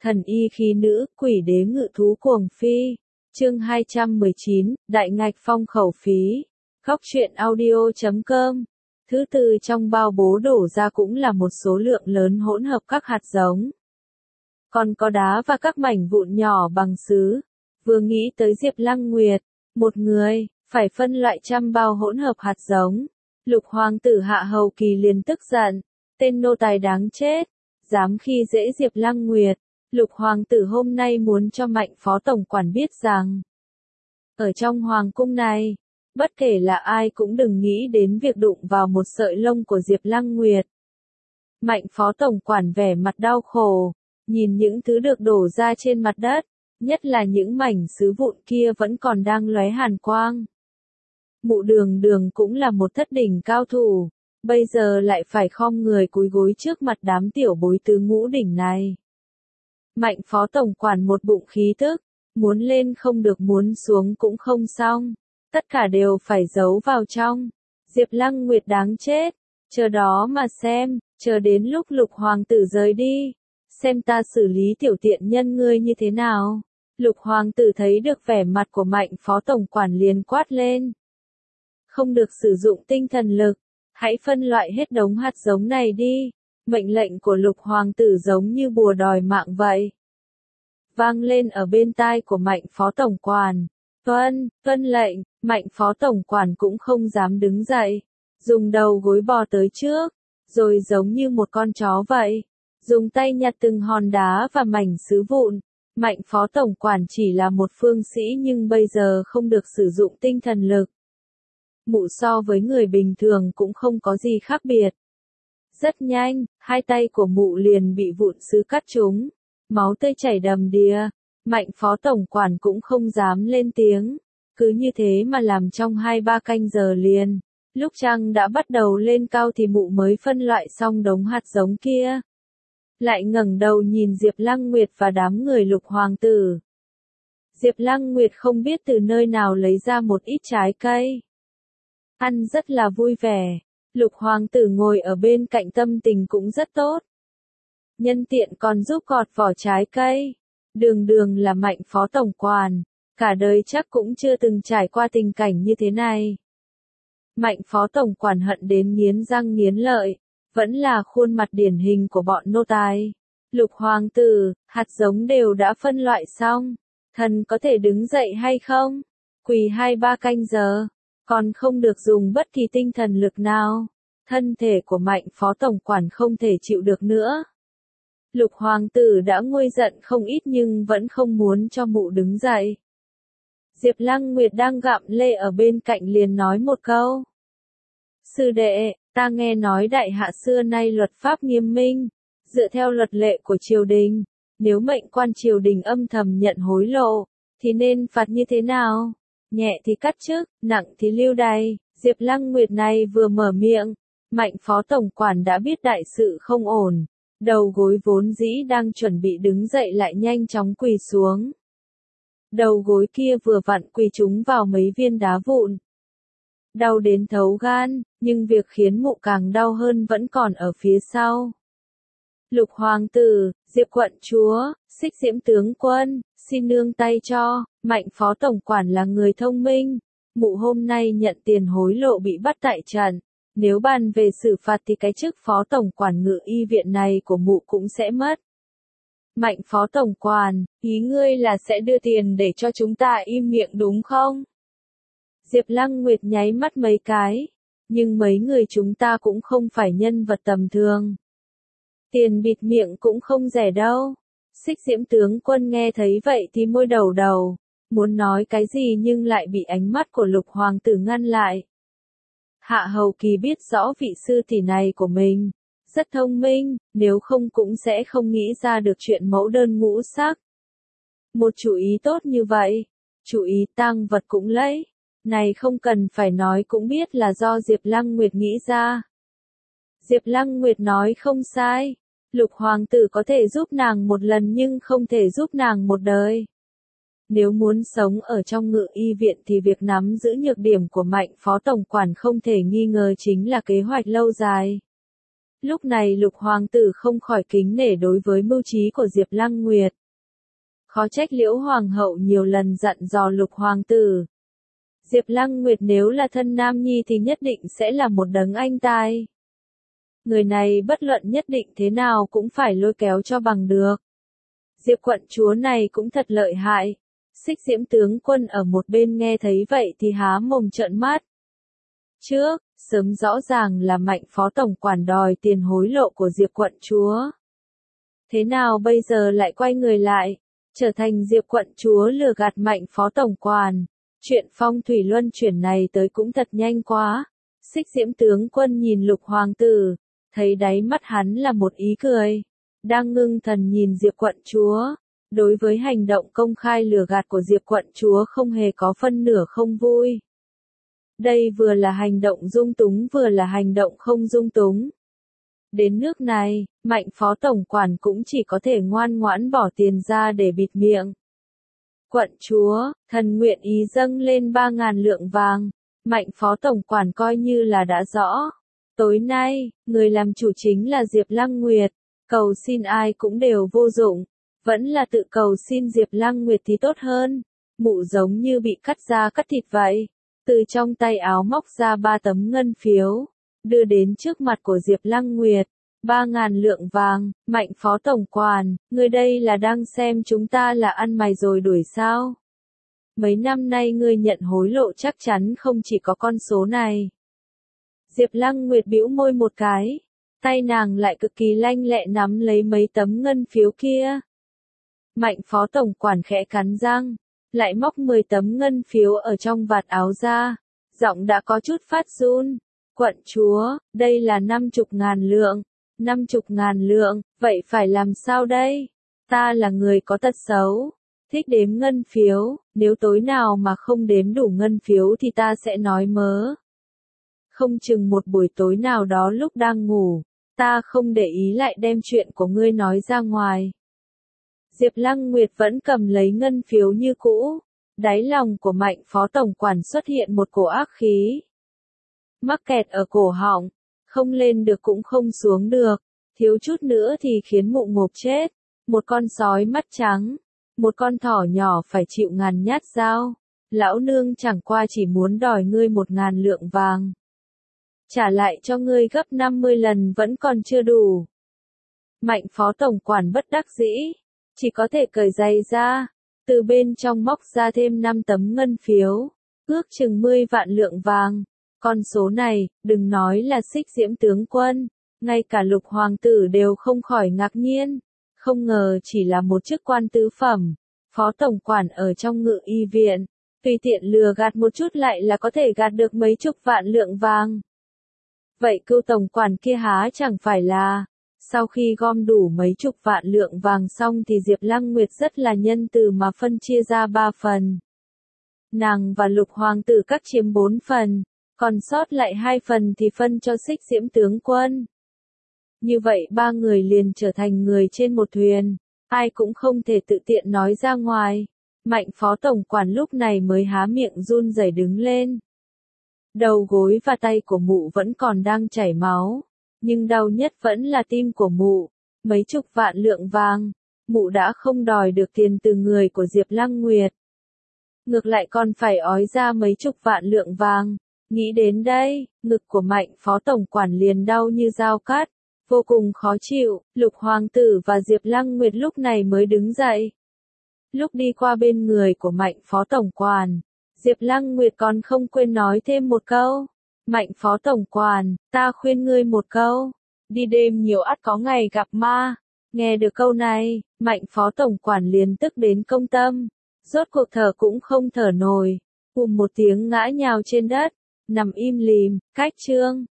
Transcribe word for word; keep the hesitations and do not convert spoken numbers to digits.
Thần y khí nữ, quỷ đế ngự thú cuồng phi. Chương hai trăm mười chín, Đại ngạch phong khẩu phí. Góc truyện audio chấm com. Thứ tư trong bao bố đổ ra cũng là một số lượng lớn hỗn hợp các hạt giống. Còn có đá và các mảnh vụn nhỏ bằng sứ. Vừa nghĩ tới Diệp Lăng Nguyệt, một người, phải phân loại trăm bao hỗn hợp hạt giống. Lục hoàng tử Hạ Hầu Kỳ liền tức giận, tên nô tài đáng chết, dám khi dễ Diệp Lăng Nguyệt. Lục hoàng tử hôm nay muốn cho Mạnh phó tổng quản biết rằng, ở trong hoàng cung này, bất kể là ai cũng đừng nghĩ đến việc đụng vào một sợi lông của Diệp Lăng Nguyệt. Mạnh phó tổng quản vẻ mặt đau khổ, nhìn những thứ được đổ ra trên mặt đất, nhất là những mảnh sứ vụn kia vẫn còn đang lóe hàn quang. Mụ Đường Đường cũng là một thất đỉnh cao thủ, bây giờ lại phải khom người cúi gối trước mặt đám tiểu bối tứ ngũ đỉnh này. Mạnh phó tổng quản một bụng khí tức, muốn lên không được muốn xuống cũng không xong, tất cả đều phải giấu vào trong. Diệp Lăng Nguyệt đáng chết, chờ đó mà xem, chờ đến lúc Lục hoàng tử rời đi, xem ta xử lý tiểu tiện nhân ngươi như thế nào. Lục hoàng tử thấy được vẻ mặt của Mạnh phó tổng quản liền quát lên. Không được sử dụng tinh thần lực, hãy phân loại hết đống hạt giống này đi. Mệnh lệnh của Lục hoàng tử giống như bùa đòi mạng vậy. Vang lên ở bên tai của Mạnh phó tổng quản. Tuân, tuân lệnh, Mạnh phó tổng quản cũng không dám đứng dậy. Dùng đầu gối bò tới trước, rồi giống như một con chó vậy. Dùng tay nhặt từng hòn đá và mảnh sứ vụn. Mạnh phó tổng quản chỉ là một phương sĩ nhưng bây giờ không được sử dụng tinh thần lực. Mụ so với người bình thường cũng không có gì khác biệt. Rất nhanh, hai tay của mụ liền bị vụn sứ cắt trúng, máu tươi chảy đầm đìa. Mạnh phó tổng quản cũng không dám lên tiếng, cứ như thế mà làm trong hai ba canh giờ liền. Lúc trăng đã bắt đầu lên cao thì mụ mới phân loại xong đống hạt giống kia. Lại ngẩng đầu nhìn Diệp Lăng Nguyệt và đám người Lục hoàng tử. Diệp Lăng Nguyệt không biết từ nơi nào lấy ra một ít trái cây. Ăn rất là vui vẻ. Lục hoàng tử ngồi ở bên cạnh tâm tình cũng rất tốt. Nhân tiện còn giúp gọt vỏ trái cây. Đường Đường là Mạnh phó tổng quản, cả đời chắc cũng chưa từng trải qua tình cảnh như thế này. Mạnh phó tổng quản hận đến nghiến răng nghiến lợi, vẫn là khuôn mặt điển hình của bọn nô tài. Lục hoàng tử, hạt giống đều đã phân loại xong, thần có thể đứng dậy hay không? Quỳ hai ba canh giờ, còn không được dùng bất kỳ tinh thần lực nào. Thân thể của Mạnh phó tổng quản không thể chịu được nữa. Lục hoàng tử đã nguôi giận không ít nhưng vẫn không muốn cho mụ đứng dậy. Diệp Lăng Nguyệt đang gặm lê ở bên cạnh liền nói một câu. Sư đệ, ta nghe nói đại hạ xưa nay luật pháp nghiêm minh, dựa theo luật lệ của triều đình, nếu mệnh quan triều đình âm thầm nhận hối lộ, thì nên phạt như thế nào? Nhẹ thì cắt chức, nặng thì lưu đày. Diệp Lăng Nguyệt này vừa mở miệng, Mạnh phó tổng quản đã biết đại sự không ổn. Đầu gối vốn dĩ đang chuẩn bị đứng dậy lại nhanh chóng quỳ xuống. Đầu gối kia vừa vặn quỳ trúng vào mấy viên đá vụn. Đau đến thấu gan, nhưng việc khiến mụ càng đau hơn vẫn còn ở phía sau. Lục hoàng tử, Diệp quận chúa, Xích Diễm tướng quân, xin nương tay cho. Mạnh phó tổng quản là người thông minh. Mụ hôm nay nhận tiền hối lộ bị bắt tại trận. Nếu bàn về xử phạt thì cái chức phó tổng quản ngự y viện này của mụ cũng sẽ mất. Mạnh phó tổng quản, ý ngươi là sẽ đưa tiền để cho chúng ta im miệng đúng không? Diệp Lăng Nguyệt nháy mắt mấy cái, nhưng mấy người chúng ta cũng không phải nhân vật tầm thường. Tiền bịt miệng cũng không rẻ đâu. Xích Diễm tướng quân nghe thấy vậy thì môi đầu đầu, muốn nói cái gì nhưng lại bị ánh mắt của Lục hoàng tử ngăn lại. Hạ Hầu Kỳ biết rõ vị sư tỷ này của mình, rất thông minh, nếu không cũng sẽ không nghĩ ra được chuyện mẫu đơn ngũ sắc. Một chủ ý tốt như vậy, chủ ý tang vật cũng lấy, này không cần phải nói cũng biết là do Diệp Lăng Nguyệt nghĩ ra. Diệp Lăng Nguyệt nói không sai, Lục hoàng tử có thể giúp nàng một lần nhưng không thể giúp nàng một đời. Nếu muốn sống ở trong ngự y viện thì việc nắm giữ nhược điểm của Mạnh phó tổng quản không thể nghi ngờ chính là kế hoạch lâu dài. Lúc này Lục Hoàng tử không khỏi kính nể đối với mưu trí của Diệp Lăng Nguyệt. Khó trách Liễu Hoàng hậu nhiều lần dặn dò Lục Hoàng tử. Diệp Lăng Nguyệt nếu là thân nam nhi thì nhất định sẽ là một đấng anh tài. Người này bất luận nhất định thế nào cũng phải lôi kéo cho bằng được. Diệp quận chúa này cũng thật lợi hại. Xích Diễm tướng quân ở một bên nghe thấy vậy thì há mồm trợn mắt. Trước, sớm rõ ràng là Mạnh phó tổng quản đòi tiền hối lộ của Diệp quận chúa. Thế nào bây giờ lại quay người lại, trở thành Diệp quận chúa lừa gạt Mạnh phó tổng quản. Chuyện phong thủy luân chuyển này tới cũng thật nhanh quá. Xích Diễm tướng quân nhìn Lục Hoàng tử, thấy đáy mắt hắn là một ý cười. Đang ngưng thần nhìn Diệp quận chúa. Đối với hành động công khai lừa gạt của Diệp quận chúa không hề có phân nửa không vui. Đây vừa là hành động dung túng vừa là hành động không dung túng. Đến nước này, Mạnh phó tổng quản cũng chỉ có thể ngoan ngoãn bỏ tiền ra để bịt miệng. Quận chúa, thần nguyện ý dâng lên ba ngàn lượng vàng. Mạnh phó tổng quản coi như là đã rõ. Tối nay, người làm chủ chính là Diệp Lăng Nguyệt. Cầu xin ai cũng đều vô dụng. Vẫn là tự cầu xin Diệp Lăng Nguyệt thì tốt hơn. Mụ giống như bị cắt da cắt thịt vậy. Từ trong tay áo móc ra ba tấm ngân phiếu. Đưa đến trước mặt của Diệp Lăng Nguyệt. Ba ngàn lượng vàng. Mạnh phó tổng quản, người đây là đang xem chúng ta là ăn mày rồi đuổi sao? Mấy năm nay ngươi nhận hối lộ chắc chắn không chỉ có con số này. Diệp Lăng Nguyệt bĩu môi một cái. Tay nàng lại cực kỳ lanh lẹ nắm lấy mấy tấm ngân phiếu kia. Mạnh phó tổng quản khẽ cắn răng, lại móc mười tấm ngân phiếu ở trong vạt áo ra, giọng đã có chút phát run. Quận chúa, đây là năm chục ngàn lượng, năm chục ngàn lượng, vậy phải làm sao đây? Ta là người có tật xấu, thích đếm ngân phiếu, nếu tối nào mà không đếm đủ ngân phiếu thì ta sẽ nói mớ. Không chừng một buổi tối nào đó lúc đang ngủ, ta không để ý lại đem chuyện của ngươi nói ra ngoài. Diệp Lăng Nguyệt vẫn cầm lấy ngân phiếu như cũ. Đáy lòng của Mạnh phó tổng quản xuất hiện một cổ ác khí. Mắc kẹt ở cổ họng, không lên được cũng không xuống được, thiếu chút nữa thì khiến mụ ngộp chết. Một con sói mắt trắng, một con thỏ nhỏ phải chịu ngàn nhát dao. Lão nương chẳng qua chỉ muốn đòi ngươi một ngàn lượng vàng. Trả lại cho ngươi gấp năm mươi lần vẫn còn chưa đủ. Mạnh phó tổng quản bất đắc dĩ. Chỉ có thể cởi giày ra, từ bên trong móc ra thêm năm tấm ngân phiếu, ước chừng mười vạn lượng vàng. Con số này, đừng nói là Xích Diễm tướng quân, ngay cả Lục Hoàng tử đều không khỏi ngạc nhiên. Không ngờ chỉ là một chức quan tứ phẩm, phó tổng quản ở trong ngự y viện, tùy tiện lừa gạt một chút lại là có thể gạt được mấy chục vạn lượng vàng. Vậy cưu tổng quản kia há chẳng phải là... Sau khi gom đủ mấy chục vạn lượng vàng xong thì Diệp Lăng Nguyệt rất là nhân từ mà phân chia ra ba phần. Nàng và Lục Hoàng tử các chiếm bốn phần, còn sót lại hai phần thì phân cho Xích Diễm tướng quân. Như vậy ba người liền trở thành người trên một thuyền, ai cũng không thể tự tiện nói ra ngoài. Mạnh phó tổng quản lúc này mới há miệng run rẩy đứng lên. Đầu gối và tay của mụ vẫn còn đang chảy máu. Nhưng đau nhất vẫn là tim của mụ. Mấy chục vạn lượng vàng, mụ đã không đòi được tiền từ người của Diệp Lăng Nguyệt. Ngược lại còn phải ói ra mấy chục vạn lượng vàng. Nghĩ đến đây, ngực của Mạnh phó tổng quản liền đau như dao cắt, vô cùng khó chịu. Lục Hoàng tử và Diệp Lăng Nguyệt lúc này mới đứng dậy. Lúc đi qua bên người của Mạnh phó tổng quản, Diệp Lăng Nguyệt còn không quên nói thêm một câu. Mạnh phó tổng quản, ta khuyên ngươi một câu, đi đêm nhiều ắt có ngày gặp ma. Nghe được câu này, Mạnh phó tổng quản liền tức đến công tâm, rốt cuộc thở cũng không thở nổi, ùm một tiếng ngã nhào trên đất, nằm im lìm. Cách chương